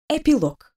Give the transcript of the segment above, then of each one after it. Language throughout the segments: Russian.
Эпилог.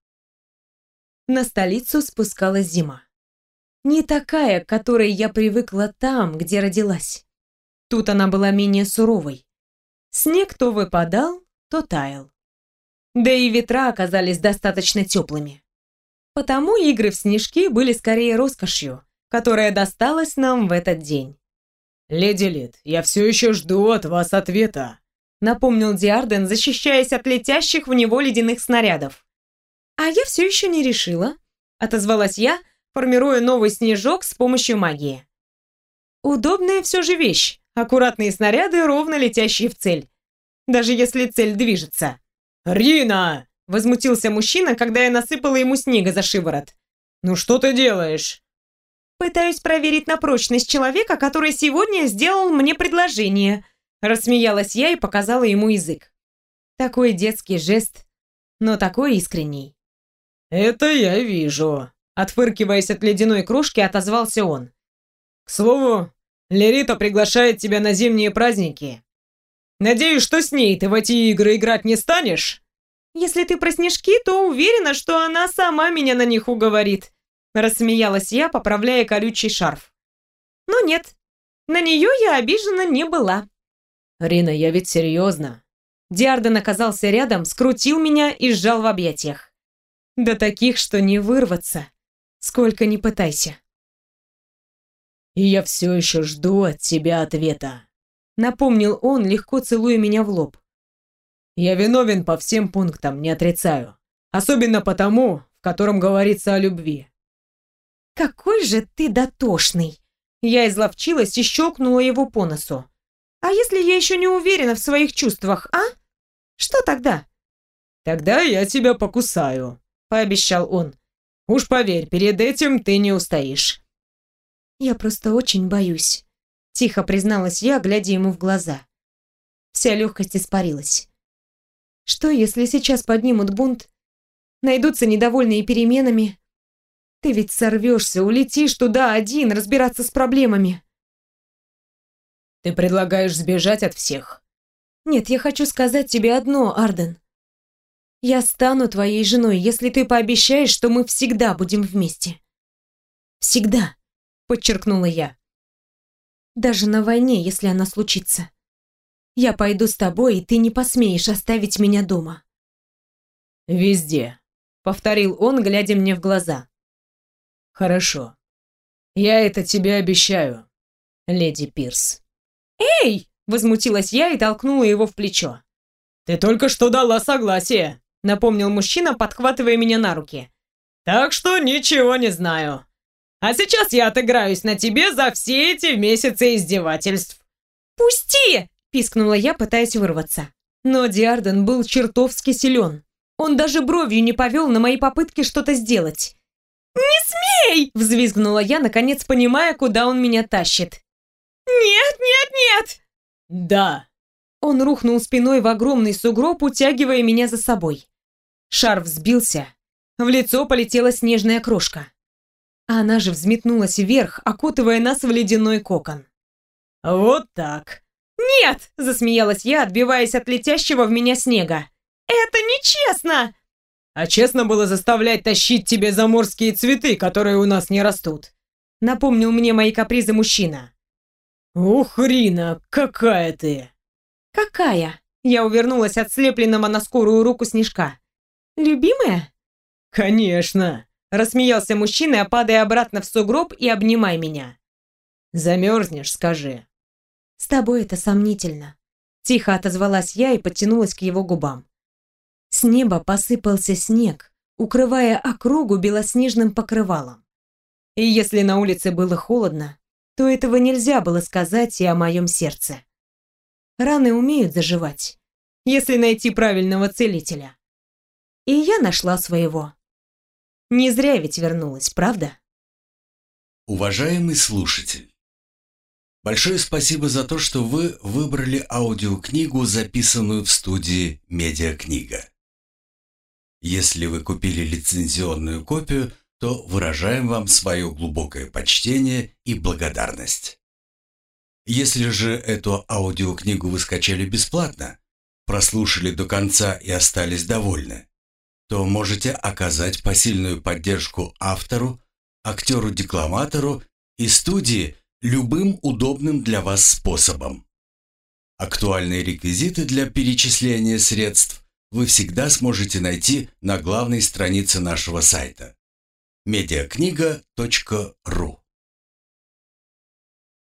На столицу спускалась зима. Не такая, к которой я привыкла там, где родилась. Тут она была менее суровой. Снег то выпадал, то таял. Да и ветра оказались достаточно теплыми. Потому игры в снежки были скорее роскошью, которая досталась нам в этот день. «Леди Лид, я все еще жду от вас ответа», напомнил Диарден, защищаясь от летящих в него ледяных снарядов. «А я все еще не решила», — отозвалась я, формируя новый снежок с помощью магии. Удобная все же вещь, аккуратные снаряды, ровно летящие в цель. Даже если цель движется. «Рина!» — возмутился мужчина, когда я насыпала ему снега за шиворот. «Ну что ты делаешь?» «Пытаюсь проверить на прочность человека, который сегодня сделал мне предложение», — рассмеялась я и показала ему язык. Такой детский жест, но такой искренний. «Это я вижу», — отфыркиваясь от ледяной кружки, отозвался он. «К слову, Лерита приглашает тебя на зимние праздники. Надеюсь, что с ней ты в эти игры играть не станешь?» «Если ты про снежки, то уверена, что она сама меня на них уговорит», — рассмеялась я, поправляя колючий шарф. «Но нет, на нее я обижена не была». «Рина, я ведь серьезно». Диарден оказался рядом, скрутил меня и сжал в объятиях. До таких, что не вырваться, сколько ни пытайся. «И я все еще жду от тебя ответа», — напомнил он, легко целуя меня в лоб. «Я виновен по всем пунктам, не отрицаю. Особенно по тому, в котором говорится о любви». «Какой же ты дотошный!» Я изловчилась и щелкнула его по носу. «А если я еще не уверена в своих чувствах, а? Что тогда?» «Тогда я тебя покусаю», — пообещал он. «Уж поверь, перед этим ты не устоишь». «Я просто очень боюсь», — тихо призналась я, глядя ему в глаза. Вся легкость испарилась. «Что, если сейчас поднимут бунт? Найдутся недовольные переменами? Ты ведь сорвешься, улетишь туда один, разбираться с проблемами». «Ты предлагаешь сбежать от всех?» «Нет, я хочу сказать тебе одно, Арден. Я стану твоей женой, если ты пообещаешь, что мы всегда будем вместе. Всегда», — подчеркнула я. «Даже на войне, если она случится. Я пойду с тобой, и ты не посмеешь оставить меня дома». «Везде», — повторил он, глядя мне в глаза. «Хорошо. Я это тебе обещаю, леди Пирс». «Эй!» — возмутилась я и толкнула его в плечо. «Ты только что дала согласие», — напомнил мужчина, подхватывая меня на руки. «Так что ничего не знаю. А сейчас я отыграюсь на тебе за все эти месяцы издевательств». «Пусти!» — пискнула я, пытаясь вырваться. Но Диарден был чертовски силен. Он даже бровью не повел на мои попытки что-то сделать. «Не смей!» — взвизгнула я, наконец понимая, куда он меня тащит. «Нет, нет, нет!» «Да!» Он рухнул спиной в огромный сугроб, утягивая меня за собой. Шар взбился, в лицо полетела снежная крошка. А она же взметнулась вверх, окутывая нас в ледяной кокон. «Вот так!» «Нет!» – засмеялась я, отбиваясь от летящего в меня снега. «Это нечестно!» «А честно было заставлять тащить тебе заморские цветы, которые у нас не растут», — напомнил мне мои капризы мужчина. «Ух, Рина, какая ты!» «Какая?» – я увернулась от слепленного на скорую руку снежка. «Любимая?» «Конечно!» — рассмеялся мужчина, падая обратно в сугроб и обнимай меня. «Замерзнешь, скажи». «С тобой это сомнительно», – тихо отозвалась я и подтянулась к его губам. С неба посыпался снег, укрывая округу белоснежным покрывалом. И если на улице было холодно, то этого нельзя было сказать и о моем сердце. Раны умеют заживать, если найти правильного целителя. И я нашла своего. Не зря ведь вернулась, правда? Уважаемый слушатель, большое спасибо за то, что вы выбрали аудиокнигу, записанную в студии «Медиакнига». Если вы купили лицензионную копию, то выражаем вам свое глубокое почтение и благодарность. Если же эту аудиокнигу вы скачали бесплатно, прослушали до конца и остались довольны, то можете оказать посильную поддержку автору, актеру-декламатору и студии любым удобным для вас способом. Актуальные реквизиты для перечисления средств вы всегда сможете найти на главной странице нашего сайта mediakniga.ru.